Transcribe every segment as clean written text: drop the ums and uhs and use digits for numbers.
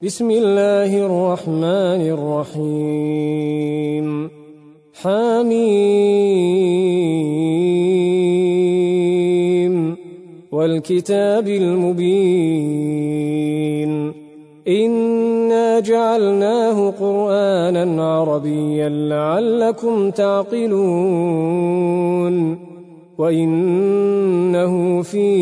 بسم الله الرحمن الرحيم حميم والكتاب المبين إنا جعلناه قرآنا عربيا لعلكم تعقلون وإنه في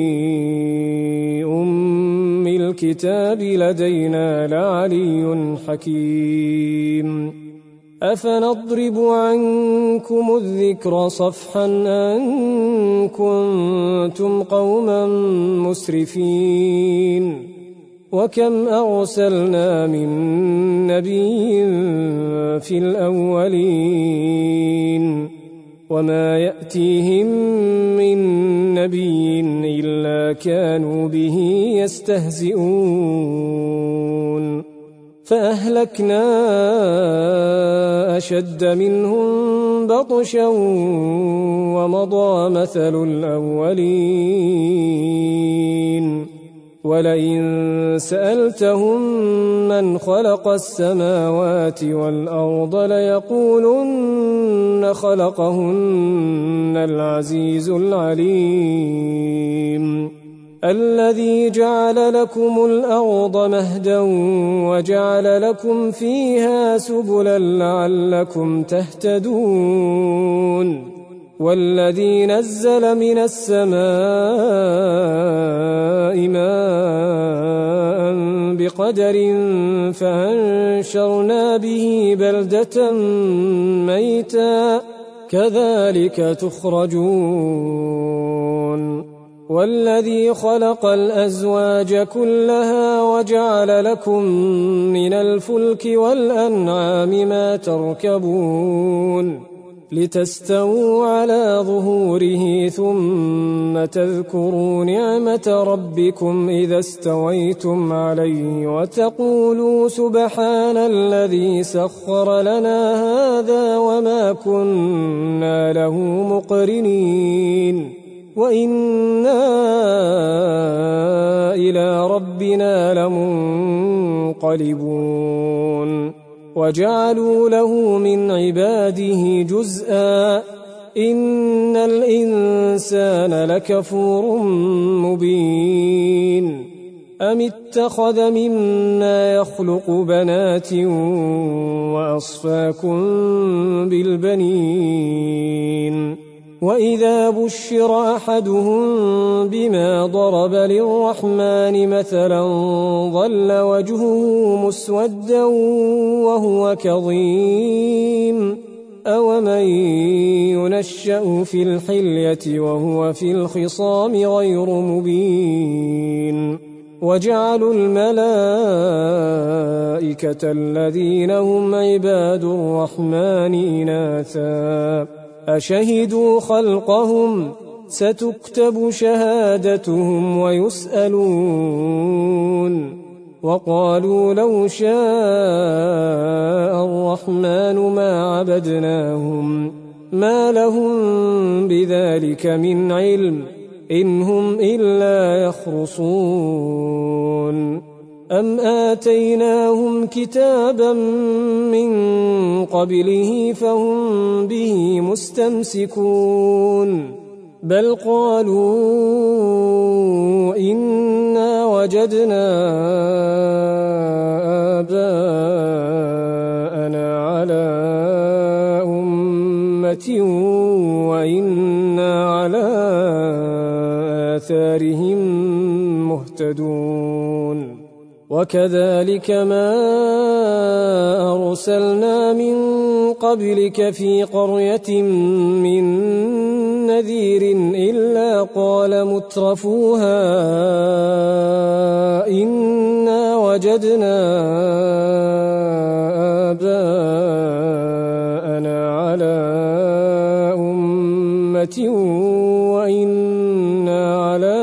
الكتاب لدينا لعلي حكيم أفنضرب عنكم الذكر صفحا أن كنتم قوما مسرفين وكم أرسلنا من نبي في الأولين وما يأتيهم من نبي إلا كانوا به يستهزئون فأهلكنا أشد منهم بطشا ومضى مثل الأولين ولئن سألتهم من خلق السماوات والأرض ليقولن خلقهن العزيز العليم الذي جعل لكم الأرض مهدا وجعل لكم فيها سبلا لعلكم تهتدون والذي نزل من السماء ماء بقدر فأنشرنا به بلدة ميتا كذلك تخرجون والذي خلق الأزواج كلها وجعل لكم من الفلك والأنعام ما تركبون لتستووا على ظهوره ثم تذكروا نعمة ربكم إذا استويتم عليه وتقولوا سبحان الذي سخر لنا هذا وما كنا له مقرنين وإنا إلى ربنا لمنقلبون وجعلوا له من عباده جزءا إن الإنسان لكفور مبين أم اتخذ مما يخلق بنات وأصفاكم بالبنين وإذا بشر أحدهم بما ضرب للرحمن مثلا ظل وجهه مسودا وهو كظيم أومن ينشأ في الحلية وهو في الخصام غير مبين وجعلوا الملائكة الذين هم عباد الرحمن إناثا أشهدوا خلقهم ستكتب شهادتهم ويسألون وقالوا لو شاء الرحمن ما عبدناهم ما لهم بذلك من علم إن هم إلا يخرصون أم آتيناهم كتابا من قبله فهم به مستمسكون بل قالوا إنا وجدنا آباءنا على أمة وإنا على آثارهم مهتدون وكذلك ما أرسلنا من قبلك في قرية من نذير إلا قال مترفوها إنا وجدنا آباءنا على أمة وإنا على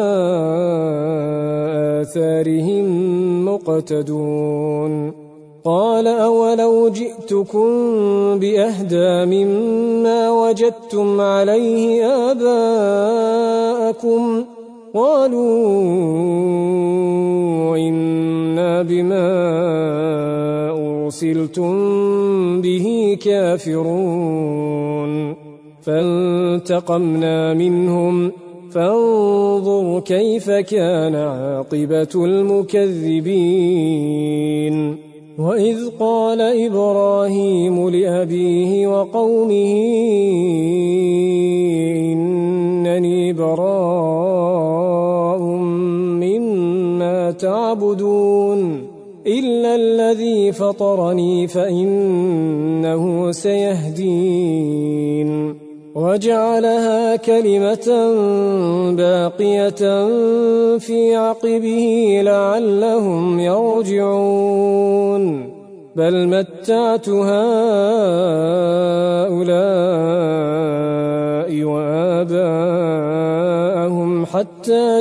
آثارهم مقتدون قال أولو جئتكم بأهدى مما وجدتم عليه آباءكم قالوا إنا بما أرسلتم به كافرون فانتقمنا منهم فانظر كيف كان عاقبة المكذبين وإذ قال إبراهيم لأبيه وقومه إنني براء مما تعبدون إلا الذي فطرني فإنه سيهدين وجعلها كلمة باقية في عقبه لعلهم يرجعون بل متعت هؤلاء وآباءهم حتى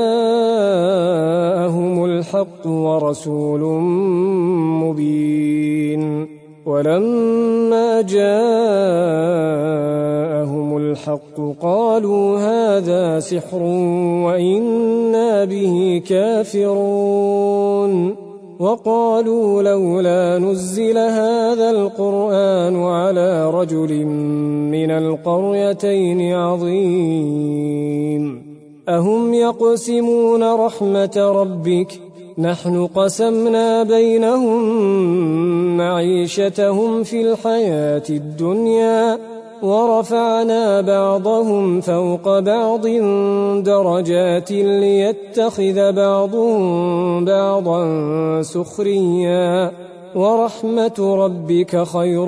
جاءهم الحق ورسول مبين ولما جاءهم الحق قالوا هذا سحر وإنا به كافرون وقالوا لولا نزل هذا القرآن على رجل من القريتين عظيم أهم يقسمون رحمة ربك نحن قسمنا بينهم معيشتهم في الحياة الدنيا ورفعنا بعضهم فوق بعض درجات ليتخذ بعضهم بعضا سخريا ورحمة ربك خير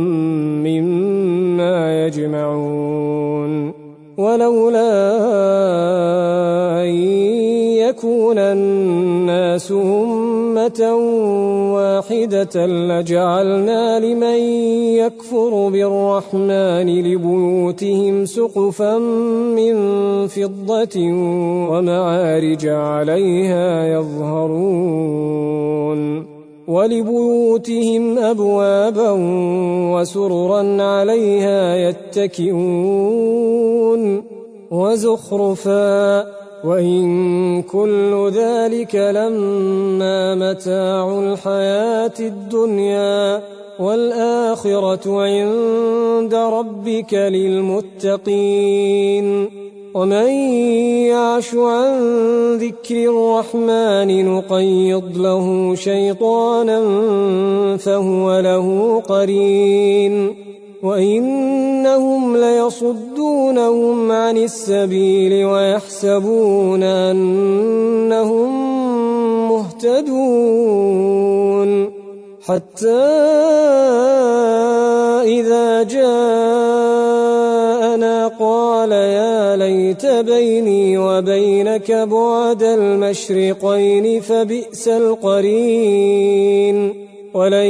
مما يجمعون ولولا أن يكون الناس أمة واحدة لجعلنا لمن يكفر بالرحمن لبيوتهم سقفا من فضة ومعارج عليها يظهرون ولبيوتهم أبوابا وسررا عليها يتكئون وزخرفا وإن كل ذلك لما متاع الحياة الدنيا والآخرة عند ربك للمتقين ومن يعش عن ذكر الرحمن نقيض له شيطانا فهو له قرين وإنهم ليصدونهم عن السبيل ويحسبون أنهم مهتدون حتى إذا جاءنا قال يا ليت بيني وبينك بعد المشرقين فبئس القرين ولن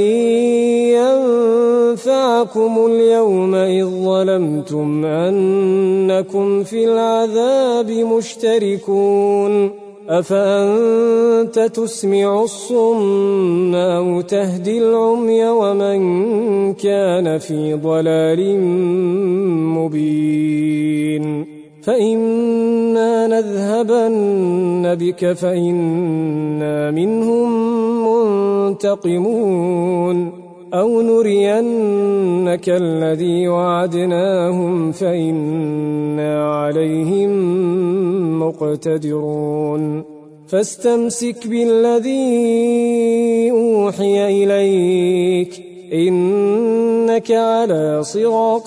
ينفعكم اليوم إذ ظلمتم أنكم في العذاب مشتركون أفأنت تسمع الصم أو تهدي العمي ومن كان في ضلال مبين فإما نذهبن بك فإنا منهم منتقمون أو نرينك الذي وعدناهم فإنا عليهم مقتدرون فاستمسك بالذي أوحي إليك إنك على صراط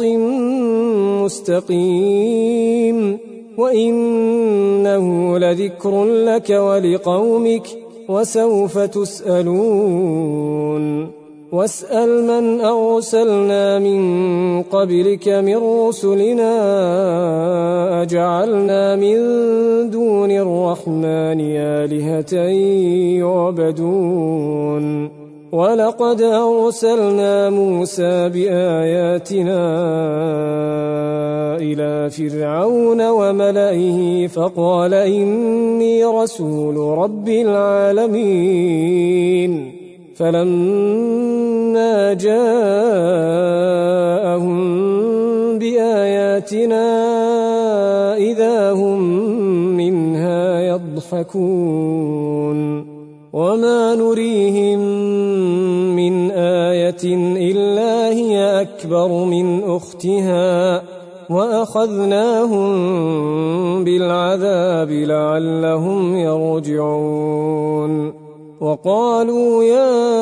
مستقيم وإنه لذكر لك ولقومك وسوف تسألون واسأل من أرسلنا من قبلك من رسلنا أجعلنا من دون الرحمن آلهة يعبدون ولقد أرسلنا موسى بآياتنا إلى فرعون وملئه فقال إني رسول رب العالمين فلما جاءهم بآياتنا إذا هم منها يضحكون وما نريهم من آية إلا هي أكبر من أختها وأخذناهم بالعذاب لعلهم يرجعون وقالوا يا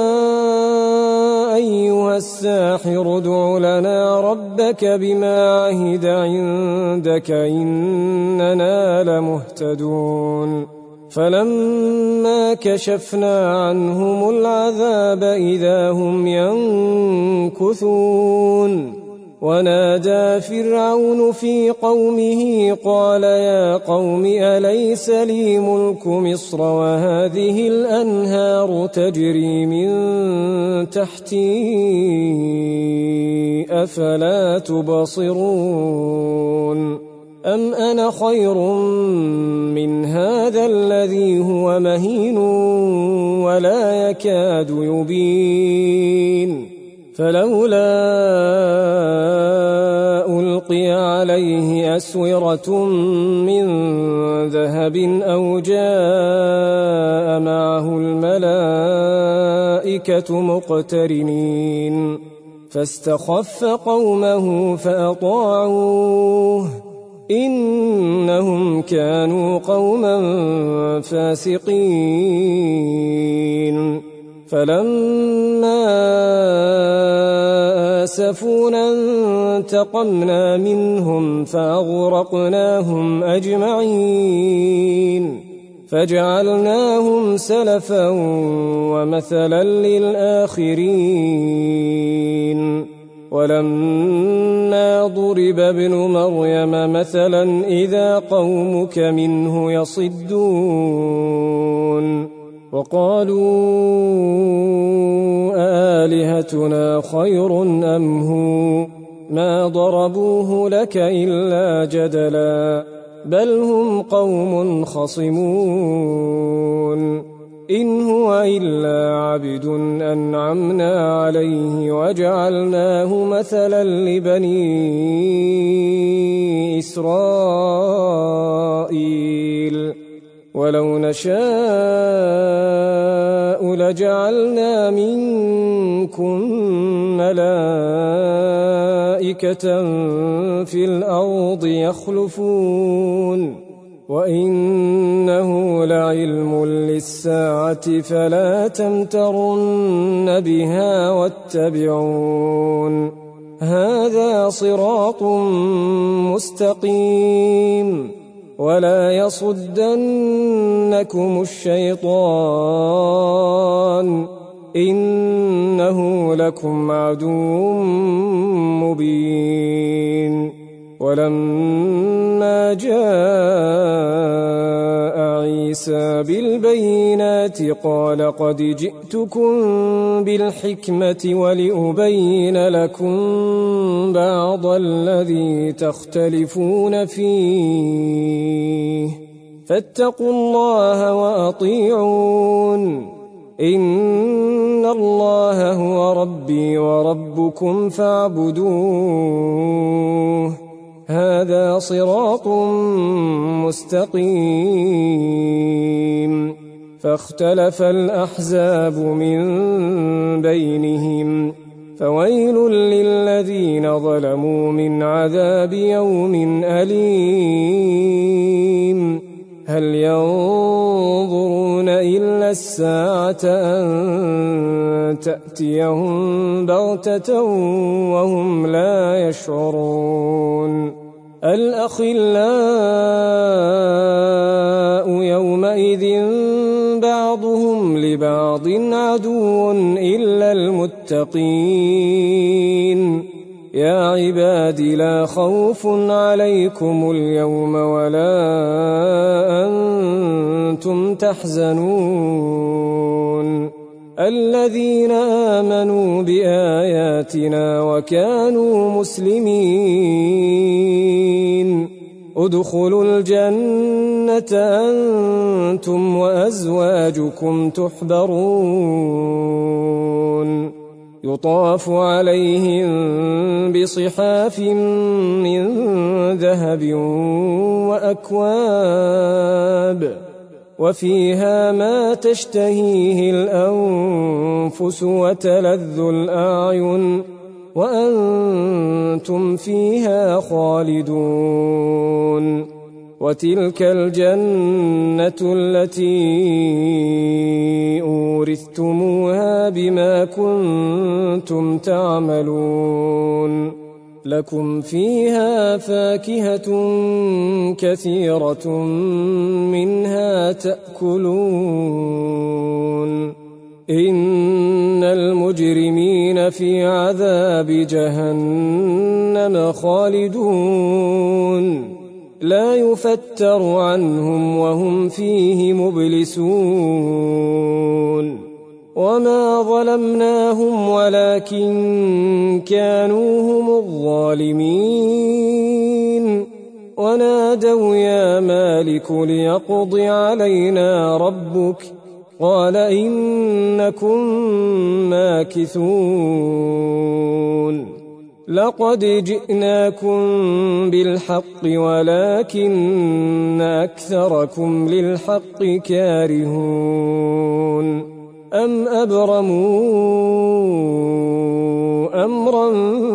أيها الساحر ادع لنا ربك بما عهد عندك إننا لمهتدون فلما كشفنا عنهم العذاب إذا هم ينكثون ونادى فرعون في قومه قال يا قوم أليس لي ملك مصر وهذه الأنهار تجري من تحتي أفلا تبصرون أم أنا خير من هذا الذي هو مهين ولا يكاد يبين فلولا ألقي عليه أسورة من ذهب أو جاء معه الملائكة مقترنين فاستخف قومه فأطاعوه إنهم كانوا قوما فاسقين فلما آسفونا انتقمنا منهم فأغرقناهم أجمعين فجعلناهم سلفا ومثلا للآخرين ولما ضرب ابن مريم مثلا إذا قومك منه يصدون وقالوا آلهتنا خير أم هو ما ضربوه لك إلا جدلا بل هم قوم خصمون إن هو إلا عبد أنعمنا عليه وجعلناه مثلا لبني إسرائيل ولو نشاء لجعلنا منكم ملائكة في الأرض يخلفون وإنه لعلم للساعة فلا تمترن بها واتبعون هذا صراط مستقيم ولا يصدنكم الشيطان إنه لكم عدو مبين ولما جاء عيسى بالبينات قال قد جئتكم بالحكمة ولأبين لكم بعض الذي تختلفون فيه فاتقوا الله وأطيعون إن الله هو ربي وربكم فاعبدوه هذا صراط مستقيم فاختلف الأحزاب من بينهم فويل للذين ظلموا من عذاب يوم أليم هل ينظرون إلا الساعة أن تأتيهم بغتة وهم لا يشعرون الأخلاء يومئذ بعضهم لبعض عدو إلا المتقين يا عباد لا خوف عليكم اليوم ولا أنتم تحزنون الذين آمنوا بآياتنا وكانوا مسلمين ادخلوا الجنة أنتم وأزواجكم تحبرون يطاف عليهم بصحاف من ذهب وفيها ما تشتهيه الأنفس وتلذ الأعين وأنتم فيها خالدون وتلك الجنة التي أورثتموها بما كنتم تعملون لكم فيها فاكهة كثيرة منها تأكلون إن المجرمين في عذاب جهنم خالدون لا يفتر عنهم وهم فيه مبلسون وما ظلمناهم ولكن كانوا هم الظالمين ونادوا يا مالك ليقض علينا ربك قال إنكم ماكثون لقد جئناكم بالحق ولكن أكثركم للحق كارهون أم أبرموا أمرا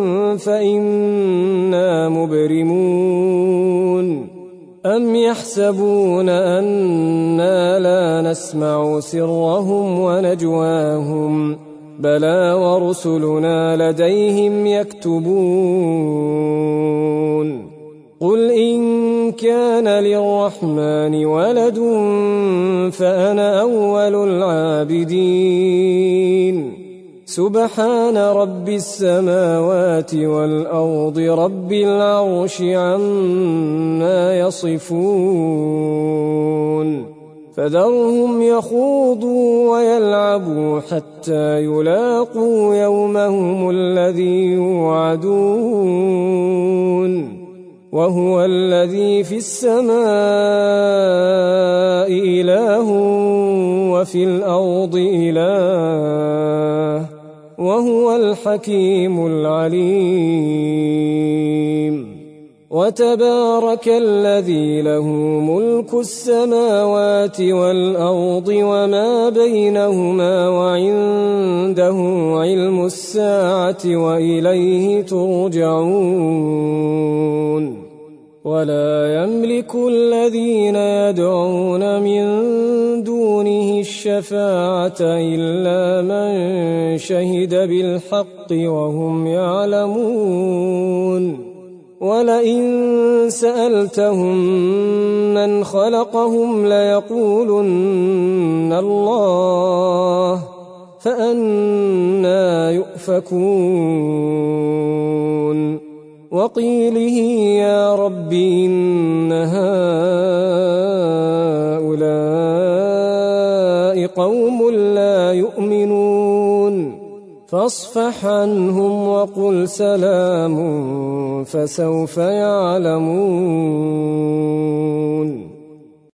فإنا مبرمون أم يحسبون أنا لا نسمع سرهم ونجواهم بلى ورسلنا لديهم يكتبون قل إن كان للرحمن ولد فأنا أول العابدين سبحان رب السماوات والأرض رب العرش عما يصفون فذرهم يخوضوا ويلعبوا حتى يلاقوا يومهم الذي يوعدون وهو الذي في السماء إله وفي الأرض إله وهو الحكيم العليم وتبارك الذي له ملك السماوات والأرض وما بينهما وعنده علم الساعة وإليه ترجعون ولا يملك الذين يدعون من دونه الشفاعة إلا من شهد بالحق وهم يعلمون ولئن سألتهم من خلقهم ليقولن الله فأنى يؤفكون وقيله يا رب إن هؤلاء قوم لا يؤمنون فاصفح عنهم وقل سلام فسوف يعلمون